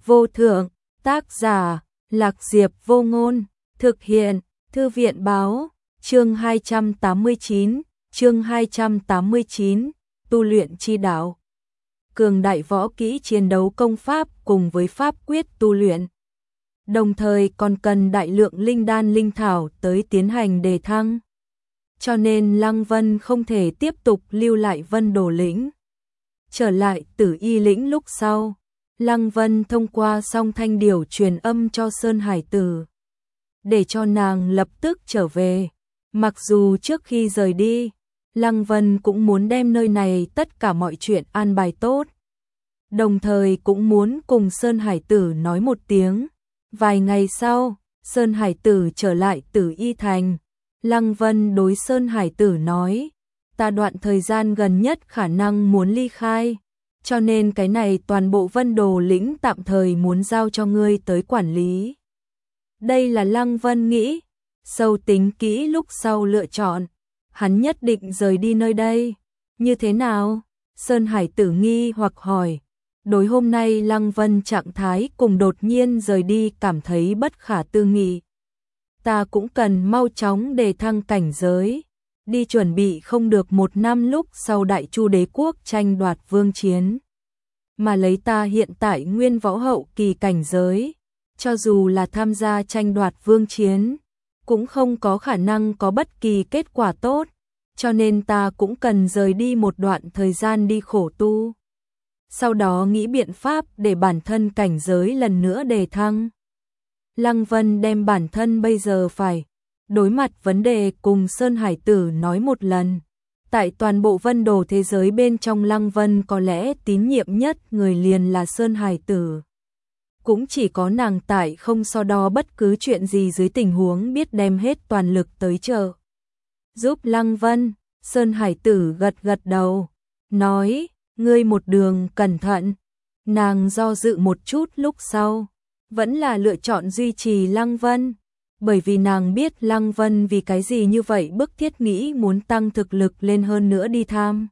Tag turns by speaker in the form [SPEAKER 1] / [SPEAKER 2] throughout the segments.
[SPEAKER 1] vô thượng, tác giả, Lạc Diệp Vô Ngôn, thực hiện, Thư viện báo, chương 289, tu luyện chi đạo. Cường đại võ kỹ chiến đấu công pháp cùng với pháp quyết tu luyện. Đồng thời còn cần đại lượng linh đan linh thảo tới tiến hành đề thăng. Cho nên Lăng Vân không thể tiếp tục lưu lại Vân Đồ lĩnh. Trở lại Tử Y lĩnh lúc sau, Lăng Vân thông qua Song Thanh Điểu truyền âm cho Sơn Hải Tử, để cho nàng lập tức trở về. Mặc dù trước khi rời đi, Lăng Vân cũng muốn đem nơi này tất cả mọi chuyện an bài tốt. Đồng thời cũng muốn cùng Sơn Hải Tử nói một tiếng. Vài ngày sau, Sơn Hải Tử trở lại Tử Y thành. Lăng Vân đối Sơn Hải Tử nói, ta đoạn thời gian gần nhất khả năng muốn ly khai, cho nên cái này toàn bộ Vân Đồ lĩnh tạm thời muốn giao cho ngươi tới quản lý. Đây là Lăng Vân nghĩ, sâu tính kỹ lúc sau lựa chọn, hắn nhất định rời đi nơi đây. Như thế nào? Sơn Hải Tử nghi hoặc hỏi. Đối hôm nay Lăng Vân trạng thái cùng đột nhiên rời đi cảm thấy bất khả tư nghị. Ta cũng cần mau chóng đề thăng cảnh giới, đi chuẩn bị không được 1 năm lúc sau Đại Chu đế quốc tranh đoạt vương chiến. Mà lấy ta hiện tại nguyên võ hậu kỳ cảnh giới, cho dù là tham gia tranh đoạt vương chiến, cũng không có khả năng có bất kỳ kết quả tốt, cho nên ta cũng cần rời đi một đoạn thời gian đi khổ tu. Sau đó nghĩ biện pháp để bản thân cảnh giới lần nữa đề thăng. Lăng Vân đem bản thân bây giờ phải đối mặt vấn đề cùng Sơn Hải Tử nói một lần. Tại toàn bộ Vân Đồ thế giới bên trong, Lăng Vân có lẽ tín nhiệm nhất người liền là Sơn Hải Tử. Cũng chỉ có nàng tại không so đo bất cứ chuyện gì dưới tình huống biết đem hết toàn lực tới trợ giúp Lăng Vân. Sơn Hải Tử gật gật đầu, nói, ngươi một đường cẩn thận. Nàng do dự một chút lúc sau, vẫn là lựa chọn duy trì Lăng Vân, bởi vì nàng biết Lăng Vân vì cái gì như vậy bức thiết nghĩ muốn tăng thực lực lên hơn nữa đi tham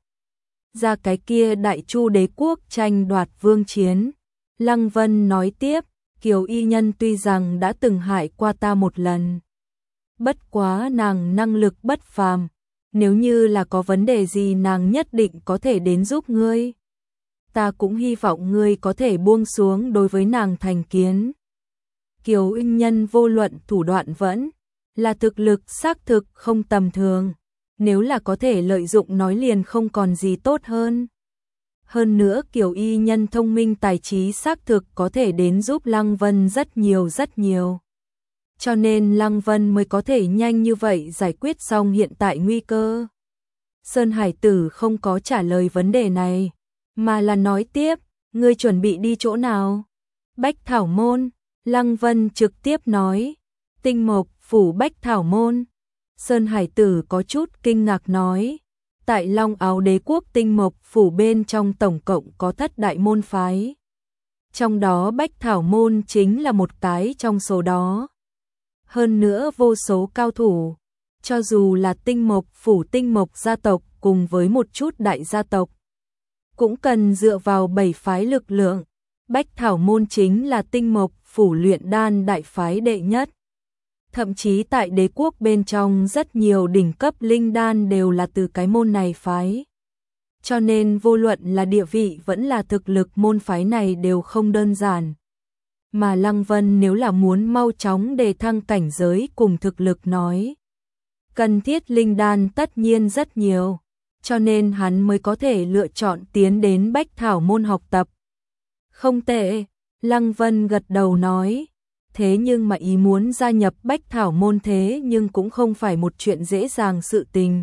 [SPEAKER 1] ra cái kia Đại Chu đế quốc tranh đoạt vương chiến. Lăng Vân nói tiếp, Kiều Y Nhân tuy rằng đã từng hại qua ta một lần, bất quá nàng năng lực bất phàm, nếu như là có vấn đề gì nàng nhất định có thể đến giúp ngươi. Ta cũng hy vọng ngươi có thể buông xuống đối với nàng thành kiến. Kiều Y Nhân vô luận thủ đoạn vẫn là thực lực xác thực không tầm thường, nếu là có thể lợi dụng nói liền không còn gì tốt hơn. Hơn nữa Kiều Y Nhân thông minh tài trí xác thực có thể đến giúp Lăng Vân rất nhiều. Cho nên Lăng Vân mới có thể nhanh như vậy giải quyết xong hiện tại nguy cơ. Sơn Hải Tử không có trả lời vấn đề này, mà là nói tiếp, ngươi chuẩn bị đi chỗ nào? Bách Thảo Môn. Lăng Vân trực tiếp nói, Tinh Mộc phủ Bách Thảo Môn. Sơn Hải Tử có chút kinh ngạc nói, tại Long Áo đế quốc Tinh Mộc phủ bên trong tổng cộng có thất đại môn phái. Trong đó Bách Thảo Môn chính là một cái trong số đó. Hơn nữa vô số cao thủ, cho dù là Tinh Mộc phủ Tinh Mộc gia tộc cùng với một chút đại gia tộc, cũng cần dựa vào 7 phái lực lượng. Bách Thảo Môn chính là Tinh Mộc phủ luyện đan đại phái đệ nhất. Thậm chí tại đế quốc bên trong rất nhiều đỉnh cấp linh đan đều là từ cái môn này phái. Cho nên vô luận là địa vị vẫn là thực lực môn phái này đều không đơn giản. Mà Lăng Vân nếu là muốn mau chóng đề thăng cảnh giới cùng thực lực nói, cần thiết linh đan tất nhiên rất nhiều, cho nên hắn mới có thể lựa chọn tiến đến Bách Thảo Môn học tập. Không tệ, Lăng Vân gật đầu nói, thế nhưng mà ý muốn gia nhập Bách Thảo Môn thế nhưng cũng không phải một chuyện dễ dàng sự tình.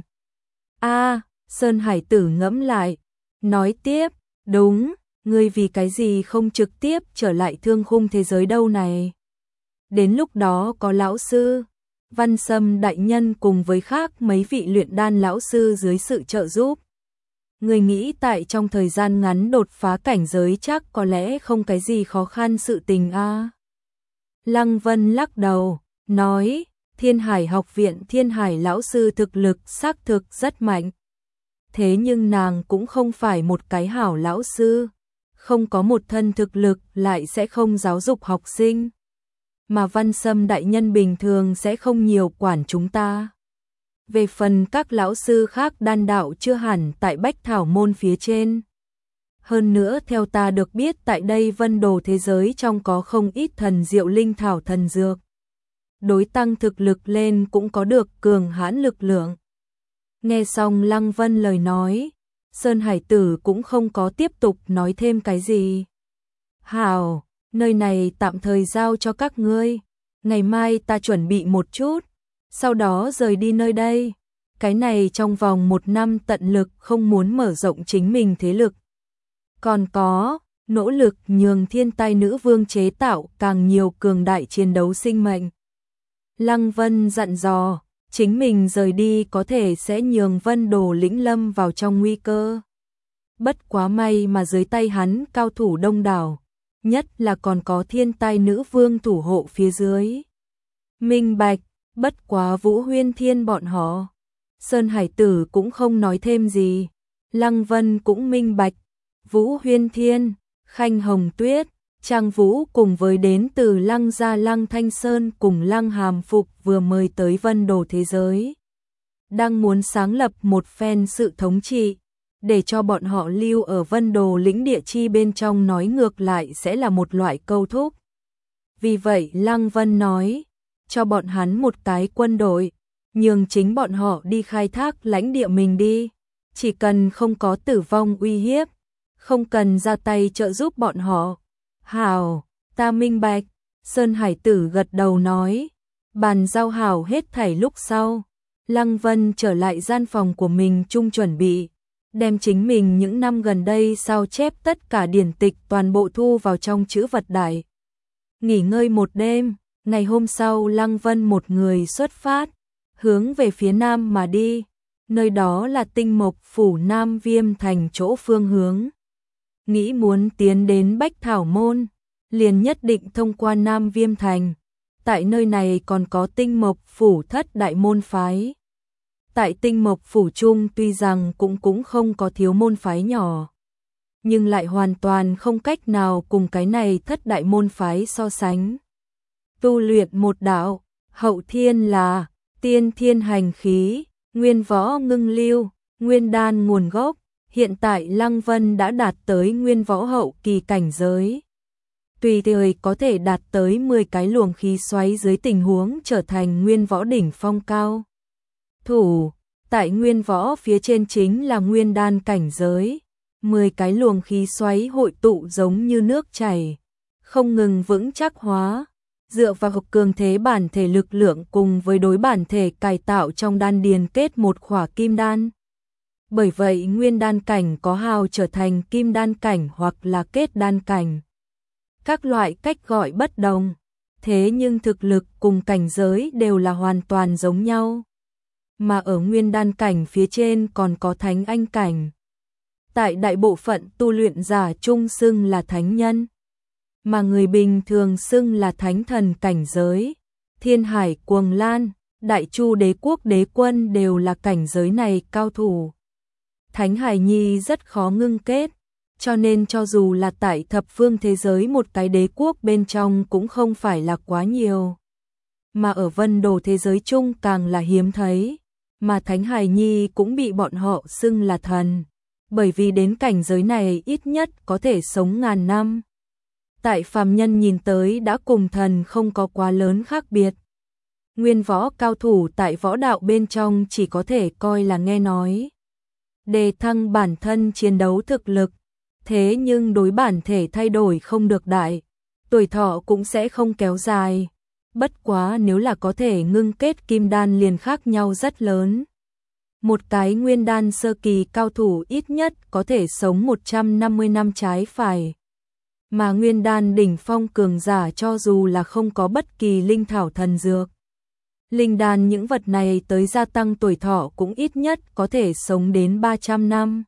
[SPEAKER 1] Sơn Hải Tử ngẫm lại, nói tiếp, đúng, ngươi vì cái gì không trực tiếp trở lại thương khung thế giới đâu này? Đến lúc đó có lão sư Văn Sâm đại nhân cùng với khác mấy vị luyện đan lão sư dưới sự trợ giúp. Người nghĩ tại trong thời gian ngắn đột phá cảnh giới chắc có lẽ không cái gì khó khăn sự tình a. Lăng Vân lắc đầu, nói, Thiên Hải học viện Thiên Hải lão sư thực lực xác thực rất mạnh. Thế nhưng nàng cũng không phải một cái hảo lão sư. không có một thân thực lực lại sẽ không giáo dục học sinh. Mà Văn Sâm đại nhân bình thường sẽ không nhiều quản chúng ta. Về phần các lão sư khác đan đạo chưa hẳn tại Bách Thảo Môn phía trên. Hơn nữa theo ta được biết tại đây vân đồ thế giới trong có không ít thần diệu linh thảo thần dược. Đối tăng thực lực lên cũng có được cường hãn lực lượng. Nghe xong Lăng Vân lời nói, Sơn Hải Tử cũng không có tiếp tục nói thêm cái gì. Hảo, nơi này tạm thời giao cho các ngươi, ngày mai ta chuẩn bị một chút, sau đó rời đi nơi đây. Cái này trong vòng 1 năm tận lực không muốn mở rộng chính mình thế lực. Còn có, nỗ lực nhường Thiên Tai Nữ Vương chế tạo càng nhiều cường đại chiến đấu sinh mệnh. Lăng Vân dặn dò, chính mình rời đi có thể sẽ nhường Vân Đồ lĩnh lâm vào trong nguy cơ. Bất quá may mà dưới tay hắn cao thủ đông đảo, nhất là còn có Thiên Tai Nữ Vương thủ hộ phía dưới. Minh bạch, bất quá Vũ Huyên Thiên bọn họ. Sơn Hải Tử cũng không nói thêm gì. Lăng Vân cũng minh bạch. Vũ Huyên Thiên, Khanh Hồng Tuyết, Trang Vũ cùng với đến từ Lăng gia Lăng Thanh Sơn cùng Lăng Hàm Phục vừa mời tới Vân Đồ thế giới. Đang muốn sáng lập một phen sự thống trị, để cho bọn họ lưu ở Vân Đồ lĩnh địa chi bên trong nói ngược lại sẽ là một loại câu thúc. Vì vậy Lăng Vân nói, cho bọn hắn một cái quân đội, nhường chính bọn họ đi khai thác lãnh địa mình đi, chỉ cần không có tử vong uy hiếp, không cần ra tay trợ giúp bọn họ. Hảo, ta minh bạch. Sơn Hải Tử gật đầu nói, bàn giao hảo hết thảy lúc sau. Lăng Vân trở lại gian phòng của mình chung chuẩn bị, đem chính mình những năm gần đây sao chép tất cả điển tịch toàn bộ thu vào trong chữ vật đại. Nghỉ ngơi một đêm, ngày hôm sau Lăng Vân một người xuất phát, hướng về phía nam mà đi, nơi đó là Tinh Mộc Phủ Nam Viêm Thành chỗ phương hướng. Nghĩ muốn tiến đến Bách Thảo Môn, liền nhất định thông qua Nam Viêm Thành. Tại nơi này còn có Tinh Mộc Phủ Thất Đại môn phái. Tại Tinh Mộc Phủ Trung tuy rằng cũng không có thiếu môn phái nhỏ, nhưng lại hoàn toàn không cách nào cùng cái này Thất Đại môn phái so sánh. Tu luyện một đạo, hậu thiên là tiên thiên hành khí, nguyên võ ngưng lưu, nguyên đan nguồn gốc. Hiện tại Lăng Vân đã đạt tới nguyên võ hậu kỳ cảnh giới. Tùy thời có thể đạt tới 10 cái luồng khí xoáy dưới tình huống trở thành nguyên võ đỉnh phong cao thủ. Tại nguyên võ phía trên chính là nguyên đan cảnh giới. 10 cái luồng khí xoáy hội tụ giống như nước chảy, không ngừng vững chắc hóa. Dựa vào cường thế bản thể lực lượng cùng với đối bản thể cải tạo trong đan điền kết một khỏa kim đan. Bởi vậy nguyên đan cảnh có hào trở thành kim đan cảnh hoặc là kết đan cảnh. Các loại cách gọi bất đồng, thế nhưng thực lực cùng cảnh giới đều là hoàn toàn giống nhau. Mà ở nguyên đan cảnh phía trên còn có thánh anh cảnh. Tại đại bộ phận tu luyện giả chung xưng là thánh nhân, mà người bình thường xưng là thánh thần cảnh giới. Thiên Hải Cuồng Lan, Đại Chu Đế Quốc Đế Quân đều là cảnh giới này cao thủ. Thánh Hải Nhi rất khó ngưng kết, cho nên cho dù là tại thập phương thế giới một cái đế quốc bên trong cũng không phải là quá nhiều. Mà ở Vân Đồ thế giới chung càng là hiếm thấy, mà Thánh Hải Nhi cũng bị bọn họ xưng là thần, bởi vì đến cảnh giới này ít nhất có thể sống ngàn năm. Tại phàm nhân nhìn tới đã cùng thần không có quá lớn khác biệt. Nguyên võ cao thủ tại võ đạo bên trong chỉ có thể coi là nghe nói. Đề thăng bản thân chiến đấu thực lực, thế nhưng đối bản thể thay đổi không được đại, tuổi thọ cũng sẽ không kéo dài. Bất quá nếu là có thể ngưng kết kim đan liền khác nhau rất lớn. Một cái nguyên đan sơ kỳ cao thủ ít nhất có thể sống 150 năm trái phải. Mà nguyên đan đỉnh phong cường giả cho dù là không có bất kỳ linh thảo thần dược, linh đan những vật này tới gia tăng tuổi thọ cũng ít nhất có thể sống đến 300 năm.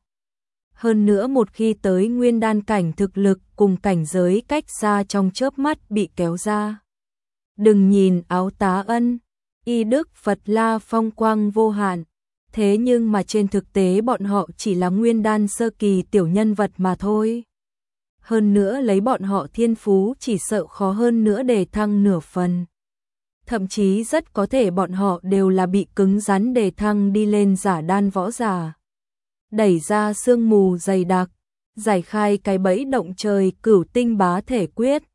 [SPEAKER 1] Hơn nữa một khi tới nguyên đan cảnh thực lực cùng cảnh giới cách xa trong chớp mắt bị kéo ra. Đừng nhìn Áo Tá Ân, Y Đức Phật La phong quang vô hạn, thế nhưng mà trên thực tế bọn họ chỉ là nguyên đan sơ kỳ tiểu nhân vật mà thôi. hơn nữa lấy bọn họ thiên phú chỉ sợ khó hơn nữa đề thăng nửa phần. Thậm chí rất có thể bọn họ đều là bị cứng rắn đề thăng đi lên giả đan võ giả. Đẩy ra sương mù dày đặc, giải khai cái bẫy động trời Cửu Tinh Bá Thể Quyết,